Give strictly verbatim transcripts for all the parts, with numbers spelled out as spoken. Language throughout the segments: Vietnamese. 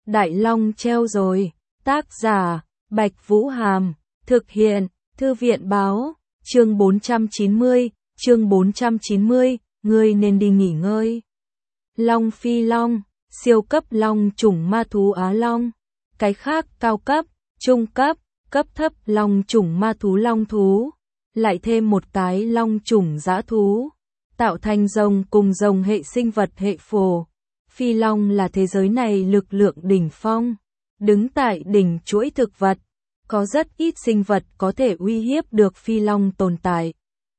Đại Long treo rồi. Tác giả, Bạch Vũ Hàm. Thực hiện, Thư viện Báo. Chương bốn trăm chín mươi, chương bốn trăm chín mươi, ngươi nên đi nghỉ ngơi. Long Phi Long, siêu cấp long chủng ma thú Á Long. Cái khác cao cấp, trung cấp, cấp thấp long chủng ma thú long thú. Lại thêm một cái long chủng dã thú. Tạo thành rồng cùng rồng hệ sinh vật hệ phổ. Phi Long là thế giới này lực lượng đỉnh phong. Đứng tại đỉnh chuỗi thực vật. Có rất ít sinh vật có thể uy hiếp được Phi Long tồn tại.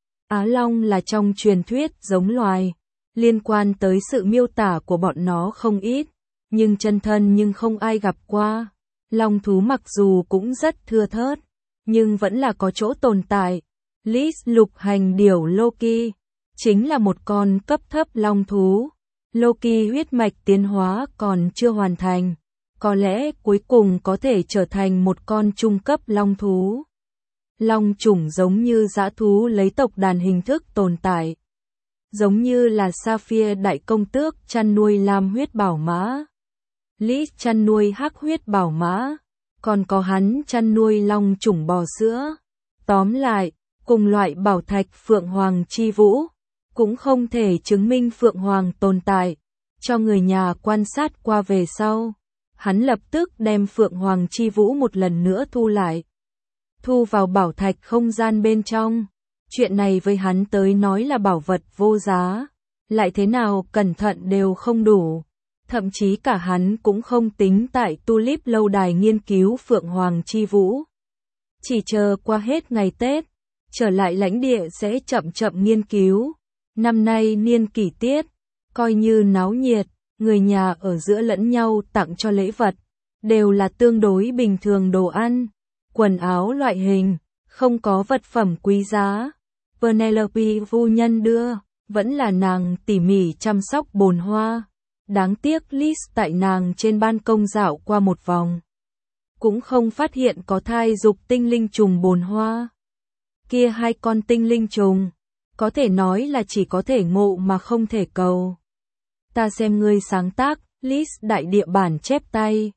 Á Long là trong truyền thuyết giống loài. Liên quan tới sự miêu tả của bọn nó không ít. Nhưng chân thân nhưng không ai gặp qua. Long thú mặc dù cũng rất thưa thớt. Nhưng vẫn là có chỗ tồn tại. Lis lục hành điểu Loki. Chính là một con cấp thấp long thú. Loki huyết mạch tiến hóa còn chưa hoàn thành. Có lẽ cuối cùng có thể trở thành một con trung cấp long thú. Long chủng giống như dã thú lấy tộc đàn hình thức tồn tại. Giống như là Sapphire đại công tước chăn nuôi lam huyết bảo mã. Lis chăn nuôi hắc huyết bảo mã. Còn có hắn chăn nuôi long chủng bò sữa. Tóm lại, cùng loại bảo thạch Phượng Hoàng chi vũ. Cũng không thể chứng minh Phượng Hoàng tồn tại. Cho người nhà quan sát qua về sau. Hắn lập tức đem Phượng Hoàng chi vũ một lần nữa thu lại. Thu vào bảo thạch không gian bên trong. Chuyện này với hắn tới nói là bảo vật vô giá. Lại thế nào cẩn thận đều không đủ. Thậm chí cả hắn cũng không tính tại Tulip lâu đài nghiên cứu Phượng Hoàng chi vũ. Chỉ chờ qua hết ngày Tết. Trở lại lãnh địa sẽ chậm chậm nghiên cứu. Năm nay niên kỷ tiết. Coi như náo nhiệt. Người nhà ở giữa lẫn nhau tặng cho lễ vật. Đều là tương đối bình thường đồ ăn. Quần áo loại hình. Không có vật phẩm quý giá. Penelope phu nhân đưa. Vẫn là nàng tỉ mỉ chăm sóc bồn hoa. Đáng tiếc Lis tại nàng trên ban công dạo qua một vòng. Cũng không phát hiện có thai dục tinh linh trùng bồn hoa. Kia hai con tinh linh trùng. Có thể nói là chỉ có thể ngộ mà không thể cầu. Ta xem ngươi sáng tác, Lis đại địa bản chép tay.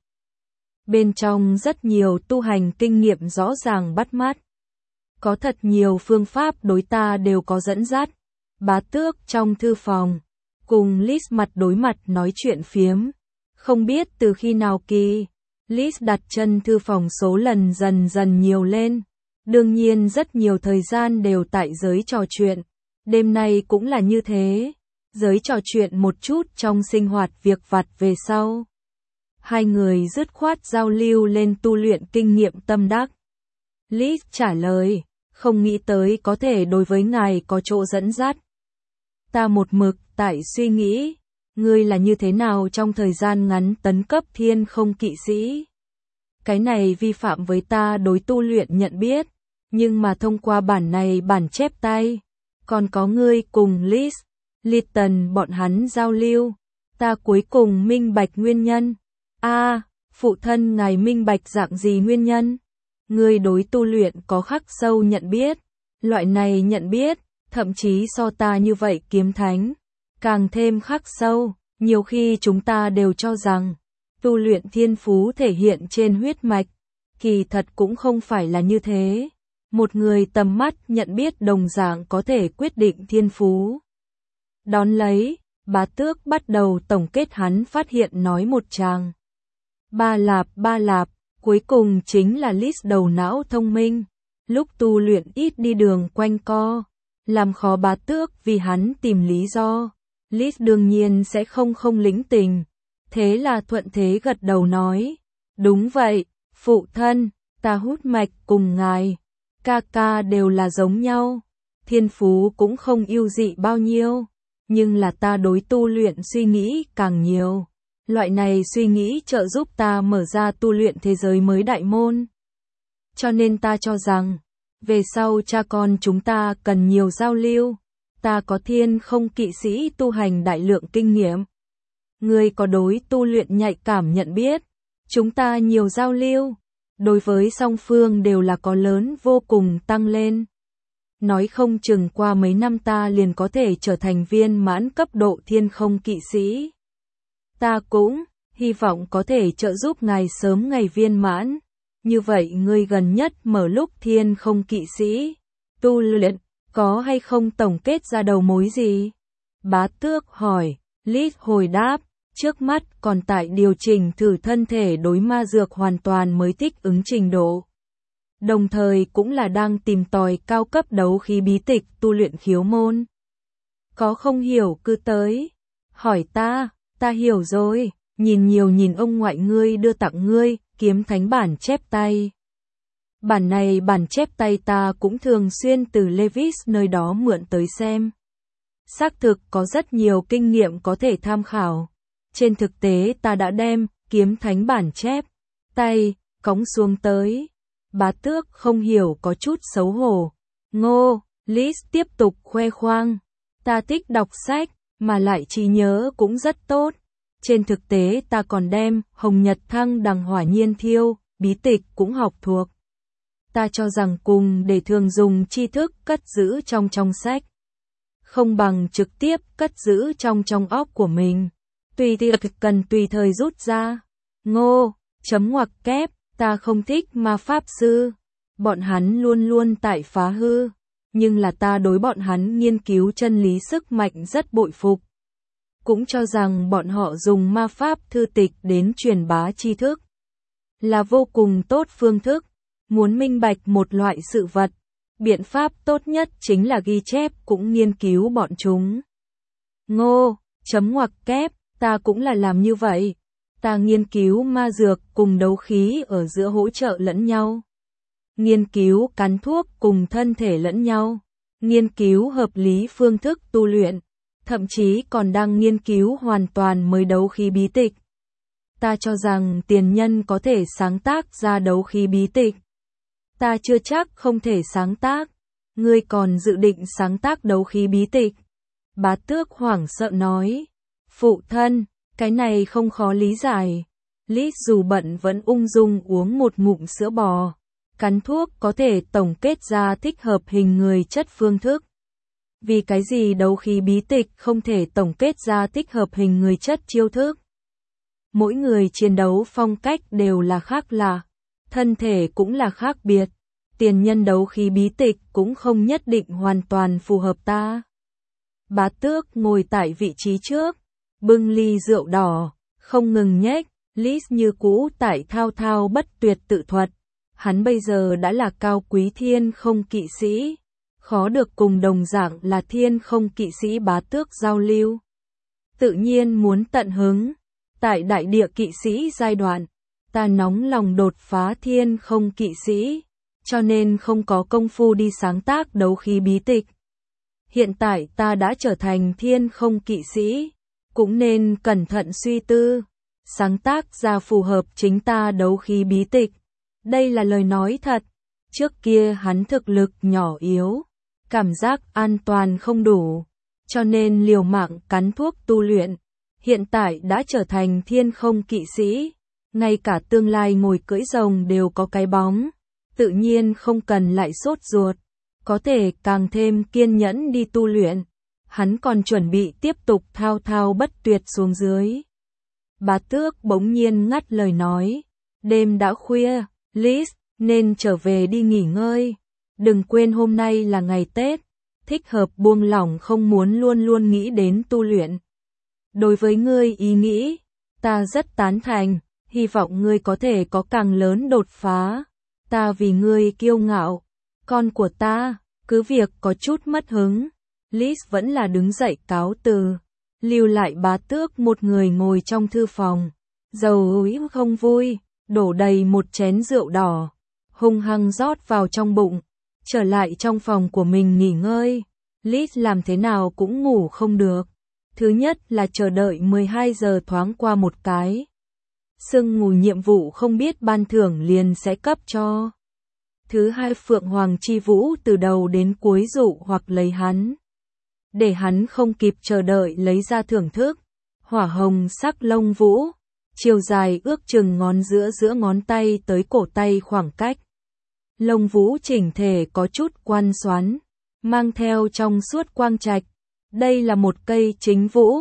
Bên trong rất nhiều tu hành kinh nghiệm rõ ràng bắt mắt. Có thật nhiều phương pháp đối ta đều có dẫn dắt. Bá Tước trong thư phòng. Cùng Lis mặt đối mặt nói chuyện phiếm. Không biết từ khi nào kỳ. Lis đặt chân thư phòng số lần dần dần nhiều lên. Đương nhiên rất nhiều thời gian đều tại giới trò chuyện. Đêm nay cũng là như thế. Giới trò chuyện một chút trong sinh hoạt việc vặt về sau. Hai người dứt khoát giao lưu lên tu luyện kinh nghiệm tâm đắc. Lis trả lời, không nghĩ tới có thể đối với ngài có chỗ dẫn dắt. Ta một mực tại suy nghĩ, ngươi là như thế nào trong thời gian ngắn tấn cấp thiên không kỵ sĩ. Cái này vi phạm với ta đối tu luyện nhận biết, nhưng mà thông qua bản này bản chép tay, còn có ngươi cùng Lis, Litton bọn hắn giao lưu, ta cuối cùng minh bạch nguyên nhân. A, à, phụ thân ngài minh bạch dạng gì nguyên nhân? Ngươi đối tu luyện có khắc sâu nhận biết, loại này nhận biết, thậm chí so ta như vậy kiếm thánh, càng thêm khắc sâu, nhiều khi chúng ta đều cho rằng, tu luyện thiên phú thể hiện trên huyết mạch, kỳ thật cũng không phải là như thế. Một người tầm mắt nhận biết đồng dạng có thể quyết định thiên phú. Đón lấy, Bá Tước bắt đầu tổng kết hắn phát hiện nói một tràng. Ba lạp ba lạp, cuối cùng chính là Lis đầu não thông minh. Lúc tu luyện ít đi đường quanh co, làm khó Bá Tước vì hắn tìm lý do. Lis đương nhiên sẽ không không lĩnh tình. Thế là thuận thế gật đầu nói. Đúng vậy, phụ thân, ta hút mạch cùng ngài. Ca ca đều là giống nhau. Thiên phú cũng không ưu dị bao nhiêu. Nhưng là ta đối tu luyện suy nghĩ càng nhiều. Loại này suy nghĩ trợ giúp ta mở ra tu luyện thế giới mới đại môn. Cho nên ta cho rằng, về sau cha con chúng ta cần nhiều giao lưu. Ta có thiên không kỵ sĩ tu hành đại lượng kinh nghiệm. Ngươi có đối tu luyện nhạy cảm nhận biết. Chúng ta nhiều giao lưu. Đối với song phương đều là có lớn vô cùng tăng lên. Nói không chừng qua mấy năm ta liền có thể trở thành viên mãn cấp độ thiên không kỵ sĩ. Ta cũng, hy vọng có thể trợ giúp ngài sớm ngày viên mãn. Như vậy ngươi gần nhất mở lúc thiên không kỵ sĩ, tu luyện, có hay không tổng kết ra đầu mối gì? Bá Tước hỏi, Lis hồi đáp, trước mắt còn tại điều chỉnh thử thân thể đối ma dược hoàn toàn mới thích ứng trình độ. Đồng thời cũng là đang tìm tòi cao cấp đấu khí bí tịch tu luyện khiếu môn. Có không hiểu cứ tới, hỏi ta, ta hiểu rồi, nhìn nhiều nhìn ông ngoại ngươi đưa tặng ngươi, kiếm thánh bản chép tay. Bản này bản chép tay ta cũng thường xuyên từ Levis nơi đó mượn tới xem. Xác thực có rất nhiều kinh nghiệm có thể tham khảo. Trên thực tế ta đã đem kiếm thánh bản chép tay cõng xuống tới. Bá Tước không hiểu có chút xấu hổ. Ngô, Lis tiếp tục khoe khoang. Ta thích đọc sách, mà lại trí nhớ cũng rất tốt. Trên thực tế ta còn đem Hồng Nhật Thăng Đằng Hỏa Nhiên Thiêu, bí tịch cũng học thuộc. Ta cho rằng cùng để thường dùng tri thức cất giữ trong trong sách, không bằng trực tiếp cất giữ trong trong óc của mình. Tùy thì cần tùy thời rút ra. Ngô, chấm ngoặc kép, ta không thích ma pháp sư. Bọn hắn luôn luôn tại phá hư. Nhưng là ta đối bọn hắn nghiên cứu chân lý sức mạnh rất bội phục. Cũng cho rằng bọn họ dùng ma pháp thư tịch đến truyền bá tri thức là vô cùng tốt phương thức. Muốn minh bạch một loại sự vật, biện pháp tốt nhất chính là ghi chép cũng nghiên cứu bọn chúng. Ngô, chấm ngoặc kép, ta cũng là làm như vậy. Ta nghiên cứu ma dược cùng đấu khí ở giữa hỗ trợ lẫn nhau. Nghiên cứu cắn thuốc cùng thân thể lẫn nhau. Nghiên cứu hợp lý phương thức tu luyện. Thậm chí còn đang nghiên cứu hoàn toàn mới đấu khí bí tịch. Ta cho rằng tiền nhân có thể sáng tác ra đấu khí bí tịch. Ta chưa chắc không thể sáng tác. Ngươi còn dự định sáng tác đấu khí bí tịch? Bá Tước hoảng sợ nói. Phụ thân, cái này không khó lý giải. Lis dù bận vẫn ung dung uống một ngụm sữa bò. Cắn thuốc có thể tổng kết ra thích hợp hình người chất phương thức. Vì cái gì đấu khí bí tịch không thể tổng kết ra thích hợp hình người chất chiêu thức? Mỗi người chiến đấu phong cách đều là khác lạ. Thân thể cũng là khác biệt. Tiền nhân đấu khí bí tịch cũng không nhất định hoàn toàn phù hợp ta. Bá Tước ngồi tại vị trí trước, bưng ly rượu đỏ, không ngừng nhếch. Lis như cũ tại thao thao bất tuyệt tự thuật. Hắn bây giờ đã là cao quý thiên không kỵ sĩ. Khó được cùng đồng dạng là thiên không kỵ sĩ Bá Tước giao lưu. Tự nhiên muốn tận hứng. Tại đại địa kỵ sĩ giai đoạn, ta nóng lòng đột phá thiên không kỵ sĩ, cho nên không có công phu đi sáng tác đấu khí bí tịch. Hiện tại ta đã trở thành thiên không kỵ sĩ, cũng nên cẩn thận suy tư, sáng tác ra phù hợp chính ta đấu khí bí tịch. Đây là lời nói thật. Trước kia hắn thực lực nhỏ yếu, cảm giác an toàn không đủ, cho nên liều mạng cắn thuốc tu luyện. Hiện tại đã trở thành thiên không kỵ sĩ, ngay cả tương lai ngồi cưỡi rồng đều có cái bóng, tự nhiên không cần lại sốt ruột, có thể càng thêm kiên nhẫn đi tu luyện. Hắn còn chuẩn bị tiếp tục thao thao bất tuyệt xuống dưới. Bá Tước bỗng nhiên ngắt lời nói, đêm đã khuya, Lis, nên trở về đi nghỉ ngơi. Đừng quên hôm nay là ngày Tết, thích hợp buông lỏng, không muốn luôn luôn nghĩ đến tu luyện. Đối với ngươi ý nghĩ, ta rất tán thành, hy vọng ngươi có thể có càng lớn đột phá. Ta vì ngươi kiêu ngạo, con của ta, cứ việc có chút mất hứng. Lis vẫn là đứng dậy cáo từ, lưu lại Bá Tước một người ngồi trong thư phòng, dầu úi không vui, đổ đầy một chén rượu đỏ, hung hăng rót vào trong bụng, trở lại trong phòng của mình nghỉ ngơi. Lis làm thế nào cũng ngủ không được. Thứ nhất là chờ đợi mười hai giờ thoáng qua một cái. Sương mù nhiệm vụ không biết ban thưởng liền sẽ cấp cho. Thứ hai, Phượng Hoàng Chi Vũ từ đầu đến cuối dụ hoặc lấy hắn. Để hắn không kịp chờ đợi lấy ra thưởng thức. Hỏa hồng sắc lông vũ, chiều dài ước chừng ngón giữa giữa ngón tay tới cổ tay khoảng cách. Lông vũ chỉnh thể có chút quan xoắn, mang theo trong suốt quang trạch. Đây là một cây chính vũ,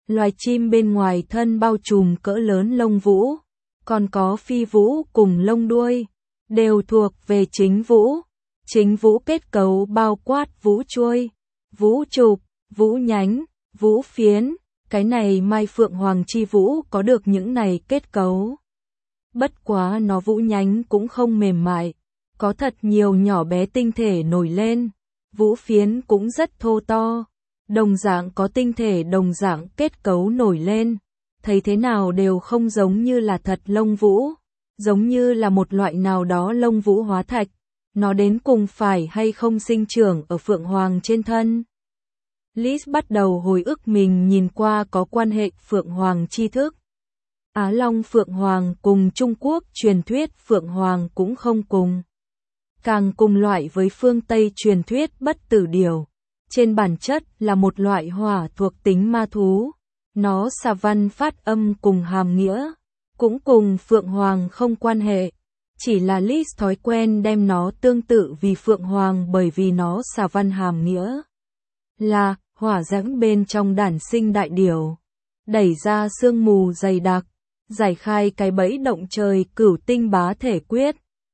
Loài chim bên ngoài thân bao trùm cỡ lớn lông vũ, còn có phi vũ cùng lông đuôi, đều thuộc về chính vũ. Chính vũ kết cấu bao quát vũ chuôi, vũ trục, vũ nhánh, vũ phiến, cái này Mai Phượng Hoàng chi vũ có được những này kết cấu. Bất quá nó vũ nhánh cũng không mềm mại, có thật nhiều nhỏ bé tinh thể nổi lên, vũ phiến cũng rất thô to, đồng dạng có tinh thể đồng dạng kết cấu nổi lên, thấy thế nào đều không giống như là thật lông vũ, giống như là một loại nào đó lông vũ hóa thạch, nó đến cùng phải hay không sinh trưởng ở Phượng Hoàng trên thân. Liz bắt đầu hồi ức mình nhìn qua có quan hệ Phượng Hoàng tri thức. Á Long Phượng Hoàng cùng Trung Quốc truyền thuyết Phượng Hoàng cũng không cùng. Càng cùng loại với phương Tây truyền thuyết bất tử điểu. Trên bản chất là một loại hỏa thuộc tính ma thú. Nó xà văn phát âm cùng hàm nghĩa. Cũng cùng Phượng Hoàng không quan hệ. Chỉ là Liz thói quen đem nó tương tự vì Phượng Hoàng bởi vì nó xà văn hàm nghĩa. Là hỏa diễm bên trong đản sinh đại điểu. Đẩy ra sương mù dày đặc. Giải khai cái bẫy động trời cửu tinh bá thể quyết.